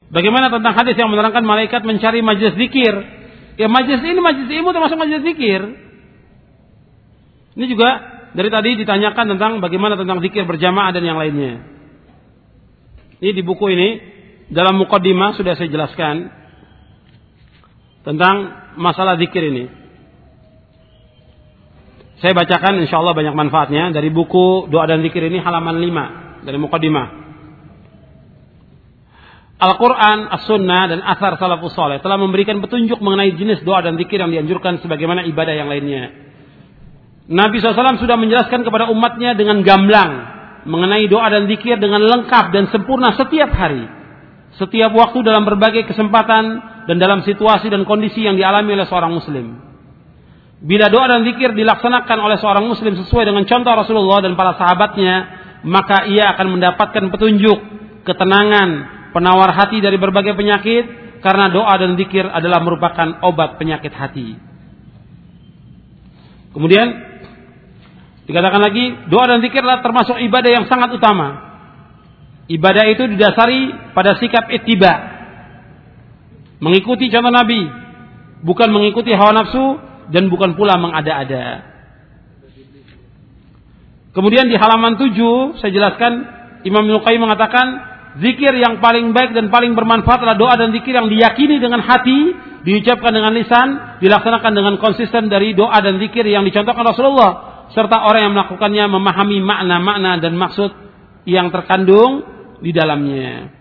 Bagaimana tentang hadis yang menerangkan malaikat mencari majelis zikir? Ya majelis ini majelis ilmu termasuk majelis zikir. Ini juga dari tadi ditanyakan tentang bagaimana tentang zikir berjamaah dan yang lainnya. Ini di buku ini dalam muqaddimah sudah saya jelaskan tentang masalah zikir ini. Saya bacakan insyaallah banyak manfaatnya dari buku Doa dan Zikir ini halaman 5 dari muqaddimah. Al-Quran, As-Sunnah, dan Athar Salafus Saleh telah memberikan petunjuk mengenai jenis doa dan zikir yang dianjurkan sebagaimana ibadah yang lainnya. Nabi SAW sudah menjelaskan kepada umatnya dengan gamblang mengenai doa dan zikir dengan lengkap dan sempurna setiap hari, setiap waktu dalam berbagai kesempatan dan dalam situasi dan kondisi yang dialami oleh seorang muslim. Bila doa dan zikir dilaksanakan oleh seorang muslim sesuai dengan contoh Rasulullah dan para sahabatnya, maka ia akan mendapatkan petunjuk, ketenangan, penawar hati dari berbagai penyakit, karena doa dan zikir adalah merupakan obat penyakit hati. Kemudian dikatakan lagi, doa dan zikir adalah termasuk ibadah yang sangat utama. Ibadah itu didasari pada sikap ittiba, mengikuti contoh Nabi, bukan mengikuti hawa nafsu dan bukan pula mengada-ada. Kemudian di halaman 7 saya jelaskan, Imam Ibnu Qayyim mengatakan zikir yang paling baik dan paling bermanfaat adalah doa dan zikir yang diyakini dengan hati, diucapkan dengan lisan, dilaksanakan dengan konsisten dari doa dan zikir yang dicontohkan Rasulullah, serta orang yang melakukannya memahami makna-makna dan maksud yang terkandung di dalamnya.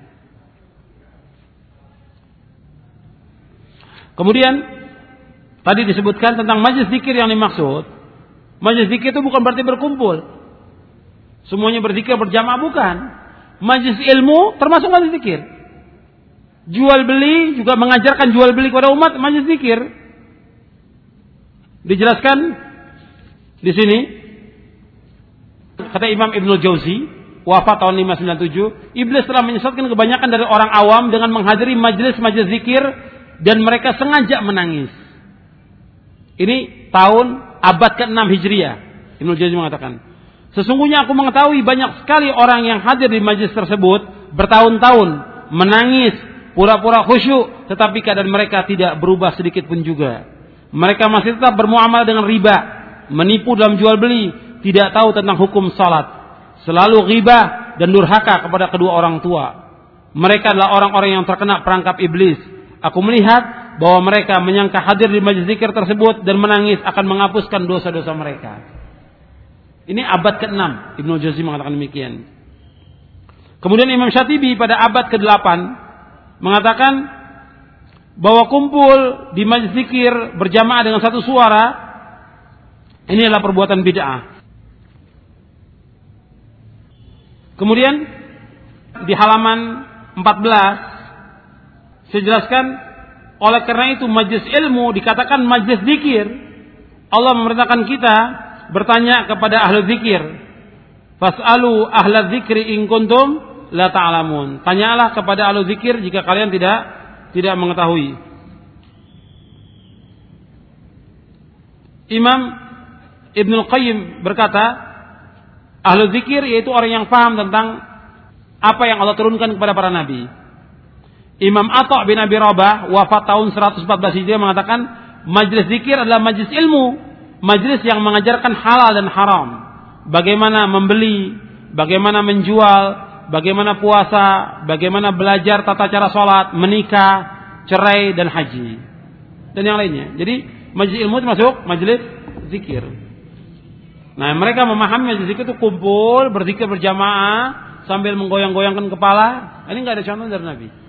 Kemudian tadi disebutkan tentang majelis zikir yang dimaksud. Majelis zikir itu bukan berarti berkumpul, semuanya berzikir berjamaah, bukan. Majelis ilmu termasuk majelis zikir. Jual beli juga mengajarkan jual beli kepada umat, majelis zikir. Dijelaskan di sini, kata Imam Ibnul Jauzi, wafat tahun 597, iblis telah menyesatkan kebanyakan dari orang awam dengan menghadiri majelis-majelis zikir dan mereka sengaja menangis. Ini tahun abad ke-6 Hijriah. Ibnul Jauzi mengatakan, sesungguhnya aku mengetahui banyak sekali orang yang hadir di majelis tersebut bertahun-tahun, menangis, pura-pura khusyuk, tetapi keadaan mereka tidak berubah sedikit pun juga. Mereka masih tetap bermuamalah dengan riba, menipu dalam jual beli, tidak tahu tentang hukum salat, selalu ghibah dan durhaka kepada kedua orang tua. Mereka adalah orang-orang yang terkena perangkap iblis. Aku melihat bahwa mereka menyangka hadir di majelis zikir tersebut dan menangis akan menghapuskan dosa-dosa mereka. Ini abad ke-6, Ibnu Jauzi mengatakan demikian. Kemudian Imam Syatibi pada abad ke-8 mengatakan bahwa kumpul di majelis zikir berjamaah dengan satu suara ini adalah perbuatan bid'ah. Kemudian di halaman 14 saya jelaskan, oleh karena itu majelis ilmu dikatakan majelis zikir. Allah memerintahkan kita bertanya kepada ahli zikir, fas'alu ahla dzikri in kuntum la ta'lamun. Tanyalah kepada ahli zikir jika kalian tidak mengetahui. Imam Ibnul Qayyim berkata, ahli zikir yaitu orang yang paham tentang apa yang Allah turunkan kepada para nabi. Imam Atha bin Abi Rabah wafat tahun 114 Hijriah mengatakan, majelis zikir adalah majelis ilmu, majelis yang mengajarkan halal dan haram, bagaimana membeli, bagaimana menjual, bagaimana puasa, bagaimana belajar tata cara sholat, menikah, cerai, dan haji, dan yang lainnya. Jadi majelis ilmu termasuk majelis zikir. Nah, mereka memahami majelis zikir itu kumpul, berzikir berjamaah, sambil menggoyang-goyangkan kepala. Ini nggak ada contoh dari Nabi.